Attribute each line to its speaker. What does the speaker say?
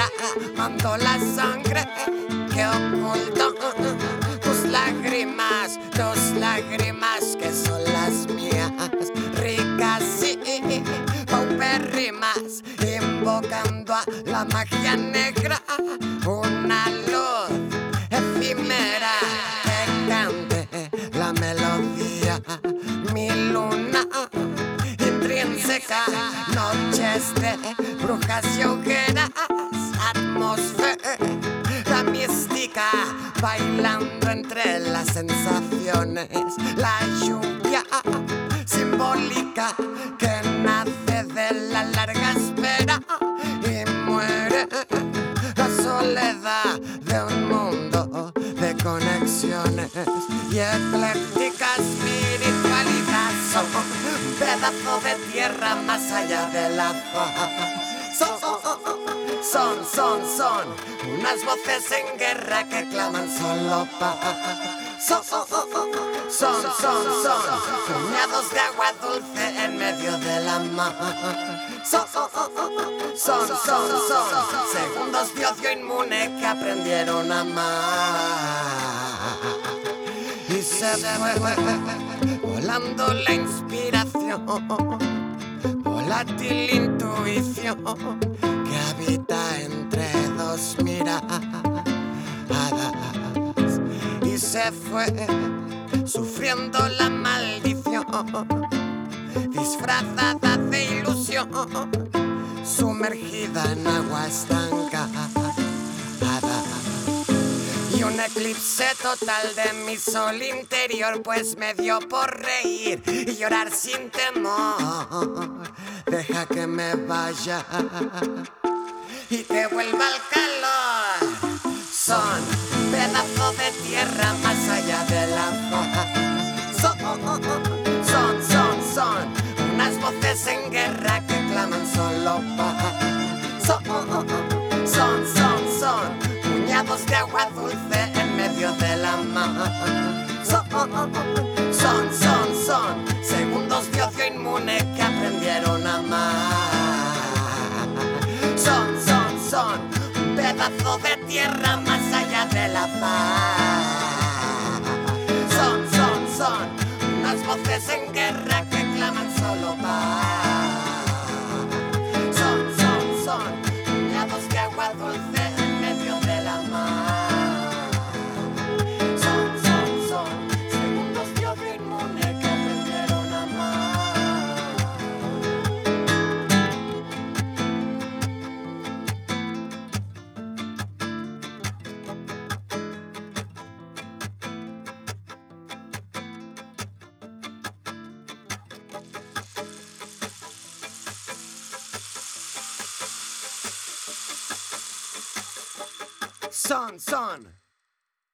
Speaker 1: derramando la sangre que ocultó tus lágrimas que son las mías, ricas y paupérrimas, invocando a la magia negra, una luz efímera que cante la melodía, mi luna intrínseca, noches de brujas y hogueras, atmósfera mística, bailando entre las sensaciones, la lluvia simbólica que nace de la larga espera y muere la soledad de un mundo de conexiones y ecléctica espiritualidad. Son un pedazo de tierra más allá de la paz. Son unas voces en guerra que claman solo paz. Son puñados de agua dulce en medio de la mar. Son segundos de ocio inmune que aprendieron a amar. Y se fue volando la inspiración, volátil intuición que habita entre dos miradas, y se fue sufriendo la maldición disfrazada de ilusión, sumergida en agua estancada, y un eclipse total de mi sol interior pues me dio por reír y llorar sin temor. Deja que me vaya y que vuelva el calor. Son pedazos de tierra más allá de la paz. Son unas voces en guerra que claman solo paz. Son puñados de agua dulce en medio de la mar. Son segundos de ocio inmune que aprendieron a amar. Son un pedazo de tierra más allá de la paz. Son unas voces en guerra que claman solo paz. Son puñados de agua dulce en medio de la mar. Son segundos de odio inmune que aprendieron a amar. Son